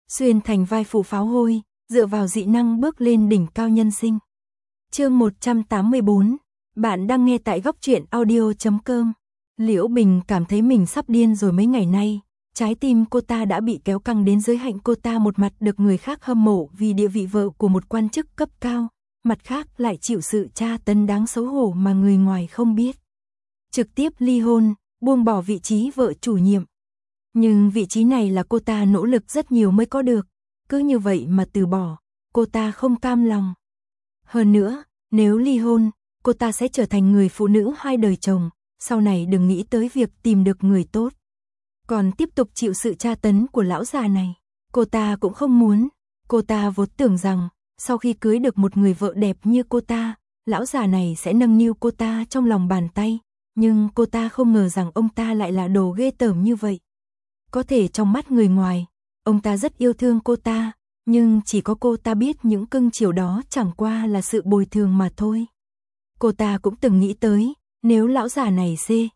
xuyên thành vai phụ pháo hôi, dựa vào dị năng bước lên đỉnh cao nhân sinh. Chương 184, bạn đang nghe tại góc truyện audio.com. Liễu Bình cảm thấy mình sắp điên rồi mấy ngày nay, trái tim cô ta đã bị kéo căng đến giới hạn, cô ta một mặt được người khác hâm mộ vì địa vị vợ của một quan chức cấp cao, mặt khác lại chịu sự tra tấn đáng xấu hổ mà người ngoài không biết. Trực tiếp ly hôn, buông bỏ vị trí vợ chủ nhiệm. Nhưng vị trí này là cô ta nỗ lực rất nhiều mới có được, cứ như vậy mà từ bỏ, cô ta không cam lòng. Hơn nữa, nếu ly hôn, cô ta sẽ trở thành người phụ nữ hai đời chồng, sau này đừng nghĩ tới việc tìm được người tốt. Còn tiếp tục chịu sự tra tấn của lão già này, cô ta cũng không muốn. Cô ta vốn tưởng rằng, sau khi cưới được một người vợ đẹp như cô ta, lão già này sẽ nâng niu cô ta trong lòng bàn tay, nhưng cô ta không ngờ rằng ông ta lại là đồ ghê tởm như vậy. Có thể trong mắt người ngoài, ông ta rất yêu thương cô ta, nhưng chỉ có cô ta biết những cưng chiều đó chẳng qua là sự bồi thường mà thôi. Cô ta cũng từng nghĩ tới, nếu lão già này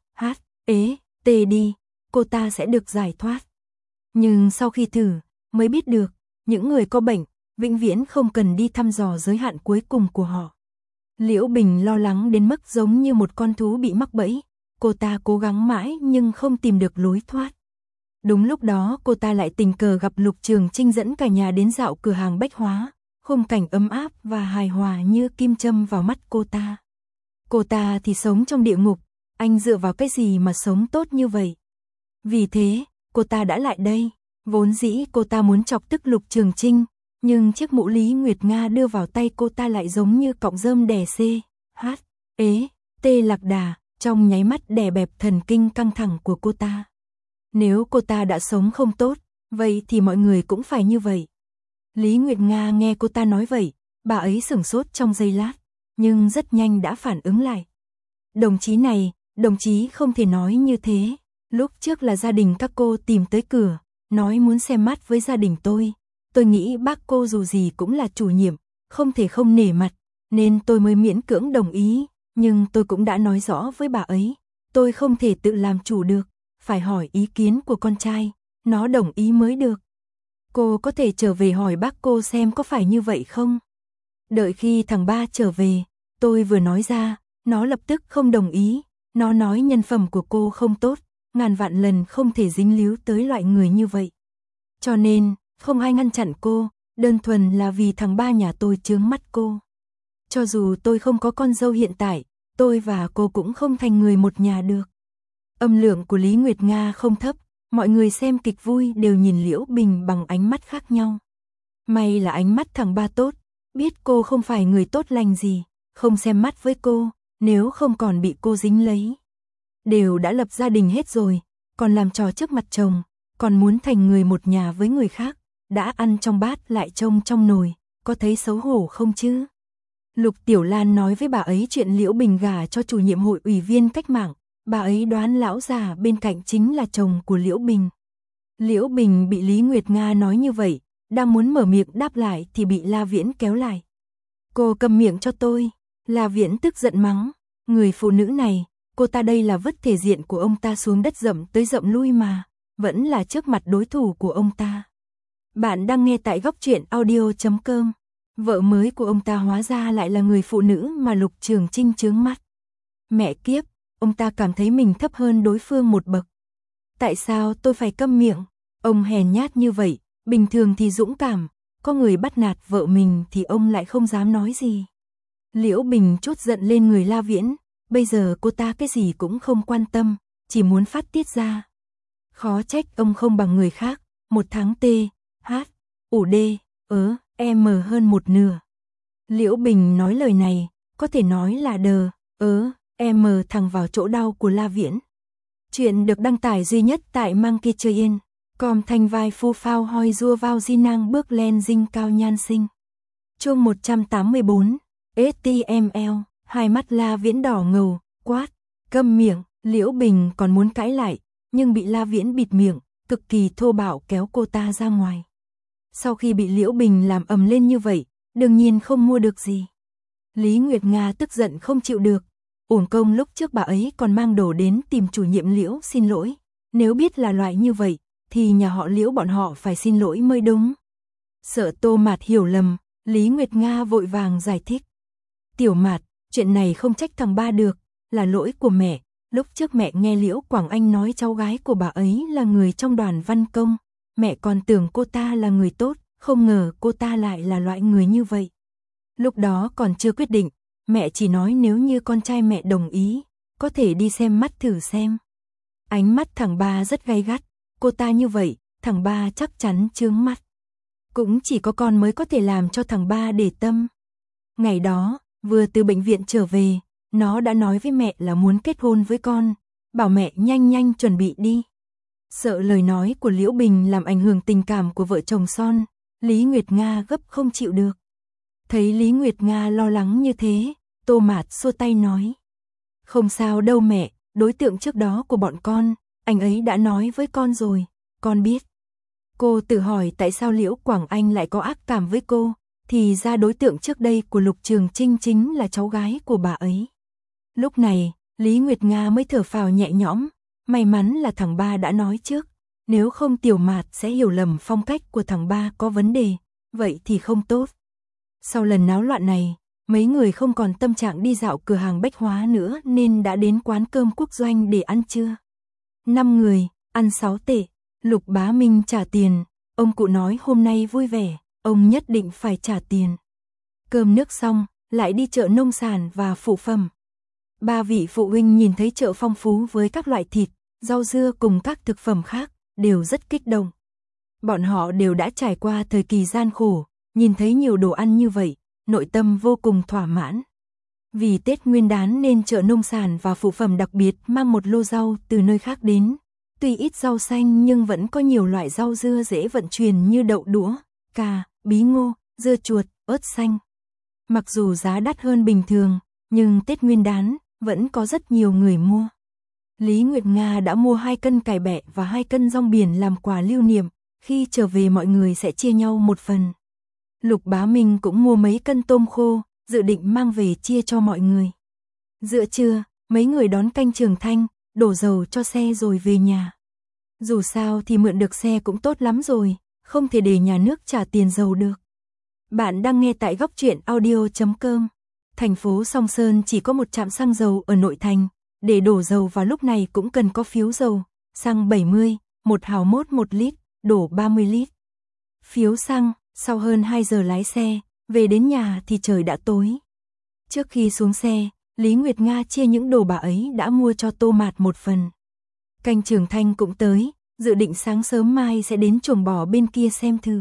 CHT đi, cô ta sẽ được giải thoát. Nhưng sau khi thử, mới biết được, những người có bệnh, vĩnh viễn không cần đi thăm dò giới hạn cuối cùng của họ. Liễu Bình lo lắng đến mức giống như một con thú bị mắc bẫy, cô ta cố gắng mãi nhưng không tìm được lối thoát. Đúng lúc đó cô ta lại tình cờ gặp Lục Trường Trinh dẫn cả nhà đến dạo cửa hàng bách hóa, khung cảnh ấm áp và hài hòa như kim châm vào mắt cô ta. Cô ta thì sống trong địa ngục, anh dựa vào cái gì mà sống tốt như vậy? Vì thế, cô ta đã lại đây, vốn dĩ cô ta muốn chọc tức Lục Trường Trinh, nhưng chiếc mũ Lý Nguyệt Nga đưa vào tay cô ta lại giống như cọng rơm đè CHT lạc đà, trong nháy mắt đè bẹp thần kinh căng thẳng của cô ta. Nếu cô ta đã sống không tốt, vậy thì mọi người cũng phải như vậy. Lý Nguyệt Nga nghe cô ta nói vậy, bà ấy sửng sốt trong giây lát, nhưng rất nhanh đã phản ứng lại. Đồng chí này, đồng chí không thể nói như thế. Lúc trước là gia đình các cô tìm tới cửa, nói muốn xem mắt với gia đình tôi. Tôi nghĩ bác cô dù gì cũng là chủ nhiệm, không thể không nể mặt, nên tôi mới miễn cưỡng đồng ý. Nhưng tôi cũng đã nói rõ với bà ấy, tôi không thể tự làm chủ được, phải hỏi ý kiến của con trai, nó đồng ý mới được. Cô có thể trở về hỏi bác cô xem có phải như vậy không? Đợi khi thằng ba trở về, tôi vừa nói ra, nó lập tức không đồng ý, nó nói nhân phẩm của cô không tốt, ngàn vạn lần không thể dính líu tới loại người như vậy. Cho nên, không ai ngăn chặn cô, đơn thuần là vì thằng ba nhà tôi chướng mắt cô. Cho dù tôi không có con dâu hiện tại, tôi và cô cũng không thành người một nhà được. Âm lượng của Lý Nguyệt Nga không thấp, mọi người xem kịch vui đều nhìn Liễu Bình bằng ánh mắt khác nhau. May là ánh mắt thằng ba tốt, biết cô không phải người tốt lành gì, không xem mắt với cô, nếu không còn bị cô dính lấy. Đều đã lập gia đình hết rồi, còn làm trò trước mặt chồng, còn muốn thành người một nhà với người khác, đã ăn trong bát lại trông trong nồi, có thấy xấu hổ không chứ? Lục Tiểu Lan nói với bà ấy chuyện Liễu Bình gả cho chủ nhiệm hội ủy viên cách mạng, bà ấy đoán lão già bên cạnh chính là chồng của Liễu Bình. Liễu Bình bị Lý Nguyệt Nga nói như vậy, đang muốn mở miệng đáp lại thì bị La Viễn kéo lại. Cô câm miệng cho tôi. La Viễn tức giận mắng, người phụ nữ này, cô ta đây là vứt thể diện của ông ta xuống đất dậm tới dậm lui mà, vẫn là trước mặt đối thủ của ông ta. Bạn đang nghe tại góc truyện audio.com. Vợ mới của ông ta hóa ra lại là người phụ nữ mà Lục Trường Trinh chướng mắt. Mẹ kiếp, ông ta cảm thấy mình thấp hơn đối phương một bậc. Tại sao tôi phải câm miệng? Ông hèn nhát như vậy, bình thường thì dũng cảm, có người bắt nạt vợ mình thì ông lại không dám nói gì. Liễu Bình trút giận lên người La Viễn, bây giờ cô ta cái gì cũng không quan tâm, chỉ muốn phát tiết ra. Khó trách ông không bằng người khác, một tháng M hơn một nửa. Liễu Bình nói lời này, có thể nói là M thẳng vào chỗ đau của La Viễn. Chuyện được đăng tải duy nhất tại Monkey Chơi Yên, com thanh vai phu phao hoi rua vào di năng bước lên dinh cao nhan sinh. Chương 184, HTML, hai mắt La Viễn đỏ ngầu, quát, câm miệng. Liễu Bình còn muốn cãi lại, nhưng bị La Viễn bịt miệng, cực kỳ thô bạo kéo cô ta ra ngoài. Sau khi bị Liễu Bình làm ầm lên như vậy, đương nhiên không mua được gì. Lý Nguyệt Nga tức giận không chịu được, uổng công lúc trước bà ấy còn mang đồ đến tìm chủ nhiệm Liễu xin lỗi. Nếu biết là loại như vậy, thì nhà họ Liễu bọn họ phải xin lỗi mới đúng, Sợ Tô Mạt hiểu lầm, Lý Nguyệt Nga vội vàng giải thích. Tiểu Mạt, chuyện này không trách thằng ba được, là lỗi của mẹ. Lúc trước mẹ nghe Liễu Quảng Anh nói cháu gái của bà ấy là người trong đoàn văn công, mẹ còn tưởng cô ta là người tốt, không ngờ cô ta lại là loại người như vậy. Lúc đó còn chưa quyết định, mẹ chỉ nói nếu như con trai mẹ đồng ý, có thể đi xem mắt thử xem. Ánh mắt thằng ba rất gay gắt, cô ta như vậy, thằng ba chắc chắn chướng mắt. Cũng chỉ có con mới có thể làm cho thằng ba để tâm. Ngày đó, vừa từ bệnh viện trở về, nó đã nói với mẹ là muốn kết hôn với con, bảo mẹ nhanh nhanh chuẩn bị đi. Sợ lời nói của Liễu Bình làm ảnh hưởng tình cảm của vợ chồng son, Lý Nguyệt Nga gấp không chịu được. Thấy Lý Nguyệt Nga lo lắng như thế, Tô Mạt xua tay nói. Không sao đâu mẹ, đối tượng trước đó của bọn con, anh ấy đã nói với con rồi, con biết. Cô tự hỏi tại sao Liễu Quảng Anh lại có ác cảm với cô, thì ra đối tượng trước đây của Lục Trường Trinh chính là cháu gái của bà ấy. Lúc này, Lý Nguyệt Nga mới thở phào nhẹ nhõm, may mắn là thằng ba đã nói trước, nếu không Tiểu Mạt sẽ hiểu lầm phong cách của thằng ba có vấn đề, vậy thì không tốt. Sau lần náo loạn này, mấy người không còn tâm trạng đi dạo cửa hàng bách hóa nữa nên đã đến quán cơm Quốc Doanh để ăn trưa. 5 người, ăn 6 tệ, Lục Bá Minh trả tiền, ông cụ nói hôm nay vui vẻ, ông nhất định phải trả tiền. Cơm nước xong, lại đi chợ nông sản và phụ phẩm. 3 vị phụ huynh nhìn thấy chợ phong phú với các loại thịt, rau dưa cùng các thực phẩm khác, đều rất kích động. Bọn họ đều đã trải qua thời kỳ gian khổ, nhìn thấy nhiều đồ ăn như vậy, nội tâm vô cùng thỏa mãn. Vì Tết Nguyên đán nên chợ nông sản và phụ phẩm đặc biệt mang một lô rau từ nơi khác đến. Tuy ít rau xanh nhưng vẫn có nhiều loại rau dưa dễ vận chuyển như đậu đũa, cà, bí ngô, dưa chuột, ớt xanh. Mặc dù giá đắt hơn bình thường, nhưng Tết Nguyên đán vẫn có rất nhiều người mua. Lý Nguyệt Nga đã mua 2 cân cải bẹ và 2 cân rong biển làm quà lưu niệm, khi trở về mọi người sẽ chia nhau một phần. Lục Bá Minh cũng mua mấy cân tôm khô, dự định mang về chia cho mọi người. Giữa trưa, mấy người đón canh Trường Thanh, đổ dầu cho xe rồi về nhà. Dù sao thì mượn được xe cũng tốt lắm rồi, không thể để nhà nước trả tiền dầu được. Bạn đang nghe tại góc truyện audio.com. Thành phố Song Sơn chỉ có một trạm xăng dầu ở nội thành, để đổ dầu vào lúc này cũng cần có phiếu dầu, xăng 70, 1 hào mốt 1 lít, đổ 30 lít. Phiếu xăng, sau hơn 2 giờ lái xe, về đến nhà thì trời đã tối. Trước khi xuống xe, Lý Nguyệt Nga chia những đồ bà ấy đã mua cho Tô Mạt một phần. Canh Trường Thanh cũng tới, dự định sáng sớm mai sẽ đến chuồng bò bên kia xem thử.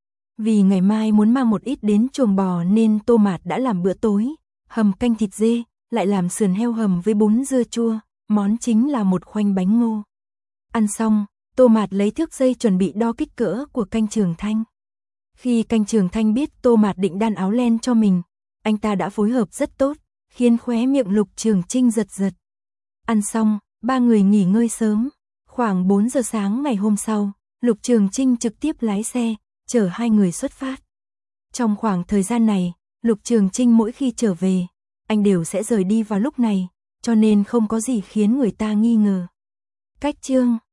Vì ngày mai muốn mang một ít đến chuồng bò nên Tô Mạt đã làm bữa tối, hầm canh thịt dê, lại làm sườn heo hầm với bún dưa chua, món chính là một khoanh bánh ngô. Ăn xong, Tô Mạt lấy thước dây chuẩn bị đo kích cỡ của canh Trường Thanh. Khi canh Trường Thanh biết Tô Mạt định đan áo len cho mình, anh ta đã phối hợp rất tốt, khiến khóe miệng Lục Trường Trinh giật giật. Ăn xong, 3 người nghỉ ngơi sớm, khoảng 4 giờ sáng ngày hôm sau, Lục Trường Trinh trực tiếp lái xe, chở 2 người xuất phát. Trong khoảng thời gian này, Lục Trường Trinh mỗi khi trở về, anh đều sẽ rời đi vào lúc này, cho nên không có gì khiến người ta nghi ngờ. Cách chương